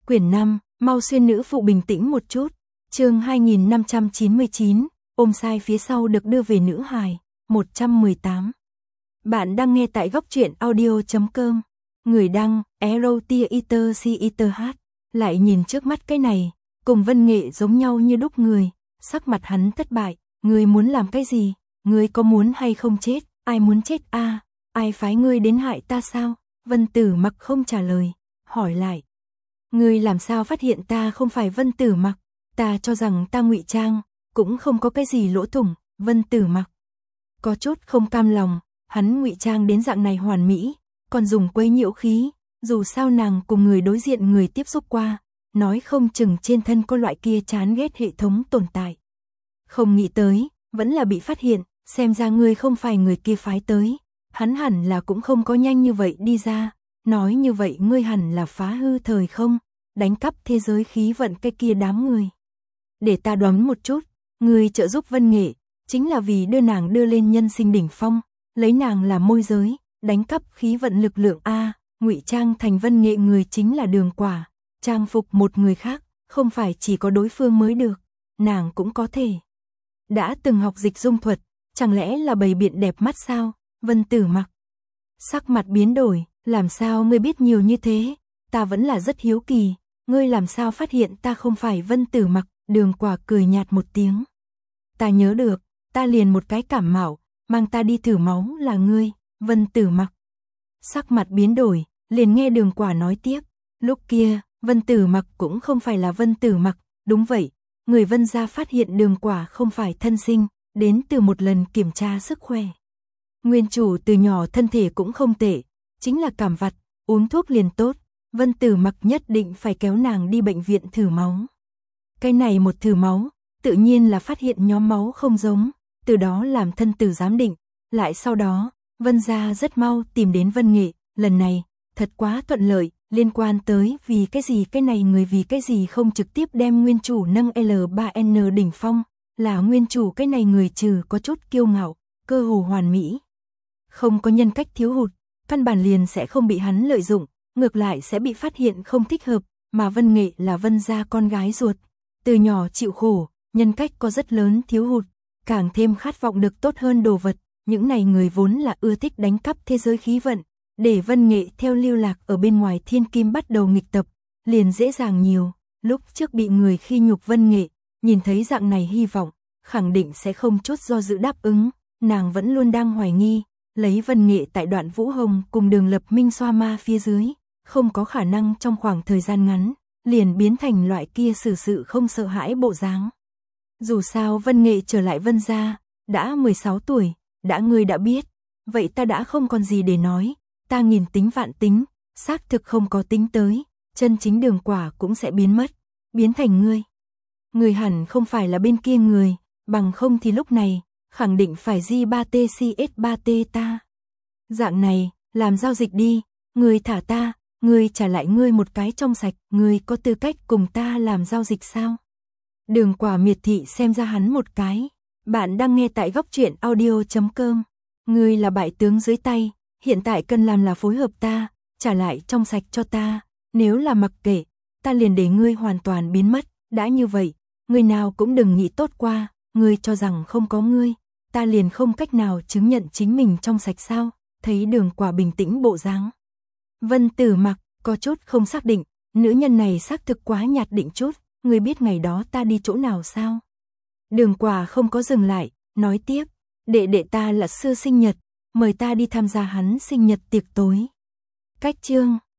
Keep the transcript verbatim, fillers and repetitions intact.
Quyển năm, mau xuyên nữ phụ bình tĩnh một chút. Chương hai nghìn năm trăm chín mươi chín, ôm sai phía sau được đưa về nữ hài. một trăm mười tám. Bạn đang nghe tại góc truyện audio chấm com. Người đăng, Erotia Eater C Eater H. Lại nhìn trước mắt cái này, cùng Vân Nghệ giống nhau như đúc người. Sắc mặt hắn thất bại. Ngươi muốn làm cái gì? Ngươi có muốn hay không chết? Ai muốn chết a? À? Ai phái ngươi đến hại ta sao? Vân Tử Mặc không trả lời. Hỏi lại. Ngươi làm sao phát hiện ta không phải Vân Tử Mặc? Ta cho rằng ta ngụy trang, cũng không có cái gì lỗ thủng. Vân Tử Mặc có chút không cam lòng, hắn ngụy trang đến dạng này hoàn mỹ, còn dùng quấy nhiễu khí, dù sao nàng cùng người đối diện người tiếp xúc qua, nói không chừng trên thân có loại kia chán ghét hệ thống tồn tại. Không nghĩ tới, vẫn là bị phát hiện, xem ra ngươi không phải người kia phái tới, hắn hẳn là cũng không có nhanh như vậy đi ra, nói như vậy ngươi hẳn là phá hư thời không, đánh cắp thế giới khí vận cái kia đám người. Để ta đoán một chút, ngươi trợ giúp Vân Nghệ, chính là vì đưa nàng đưa lên nhân sinh đỉnh phong, lấy nàng làm môi giới, đánh cắp khí vận lực lượng a, ngụy trang thành Vân Nghệ người chính là Đường Quả, trang phục một người khác, không phải chỉ có đối phương mới được, nàng cũng có thể. Đã từng học dịch dung thuật, chẳng lẽ là bày biện đẹp mắt sao? Vân Tử Mặc sắc mặt biến đổi, làm sao ngươi biết nhiều như thế? Ta vẫn là rất hiếu kỳ, ngươi làm sao phát hiện ta không phải Vân Tử Mặc? Đường Quả cười nhạt một tiếng. Ta nhớ được, ta liền một cái cảm mạo, mang ta đi thử máu là ngươi. Vân Tử Mặc sắc mặt biến đổi, liền nghe Đường Quả nói tiếp. Lúc kia, Vân Tử Mặc cũng không phải là Vân Tử Mặc, đúng vậy. Người Vân gia phát hiện Đường Quả không phải thân sinh, đến từ một lần kiểm tra sức khỏe. Nguyên chủ từ nhỏ thân thể cũng không tệ, chính là cảm vặt, uống thuốc liền tốt. Vân Tử Mặc nhất định phải kéo nàng đi bệnh viện thử máu. Cái này một thử máu, tự nhiên là phát hiện nhóm máu không giống, từ đó làm thân tử giám định. Lại sau đó, Vân gia rất mau tìm đến Vân Nghệ, lần này, thật quá thuận lợi, liên quan tới vì cái gì cái này người vì cái gì không trực tiếp đem nguyên chủ nâng L ba N đỉnh phong, là nguyên chủ cái này người trừ có chút kiêu ngạo, cơ hồ hoàn mỹ. Không có nhân cách thiếu hụt, căn bản liền sẽ không bị hắn lợi dụng, ngược lại sẽ bị phát hiện không thích hợp, mà Vân Nghệ là Vân gia con gái ruột. Từ nhỏ chịu khổ, nhân cách có rất lớn thiếu hụt, càng thêm khát vọng được tốt hơn đồ vật, những này người vốn là ưa thích đánh cắp thế giới khí vận, để Vân Nghệ theo lưu lạc ở bên ngoài thiên kim bắt đầu nghịch tập, liền dễ dàng nhiều, lúc trước bị người khi nhục Vân Nghệ, nhìn thấy dạng này hy vọng, khẳng định sẽ không chút do dự đáp ứng, nàng vẫn luôn đang hoài nghi, lấy Vân Nghệ tại đoạn Vũ Hồng cùng Đường Lập Minh xoa ma phía dưới, không có khả năng trong khoảng thời gian ngắn, liền biến thành loại kia xử sự không sợ hãi bộ dáng. Dù sao Vân Nghệ trở lại Vân gia, đã mười sáu tuổi, đã ngươi đã biết, vậy ta đã không còn gì để nói, ta nghìn tính vạn tính, xác thực không có tính tới, chân chính Đường Quả cũng sẽ biến mất, biến thành ngươi. Ngươi hẳn không phải là bên kia người, bằng không thì lúc này, khẳng định phải G ba T C S ba T ta. Dạng này, làm giao dịch đi, ngươi thả ta, ngươi trả lại ngươi một cái trong sạch, ngươi có tư cách cùng ta làm giao dịch sao? Đường Quả miệt thị xem ra hắn một cái. Bạn đang nghe tại góc truyện audio chấm com. Ngươi là bại tướng dưới tay, hiện tại cần làm là phối hợp ta, trả lại trong sạch cho ta, nếu là mặc kệ, ta liền để ngươi hoàn toàn biến mất, đã như vậy, người nào cũng đừng nghĩ tốt qua, ngươi cho rằng không có ngươi, ta liền không cách nào chứng nhận chính mình trong sạch sao? Thấy Đường Quả bình tĩnh bộ dáng, Vân Tử Mặc có chút không xác định, nữ nhân này xác thực quá nhạt định chút, ngươi biết ngày đó ta đi chỗ nào sao? Đường Quả không có dừng lại, nói tiếp, đệ đệ ta là sư sinh nhật, mời ta đi tham gia hắn sinh nhật tiệc tối. Cách chương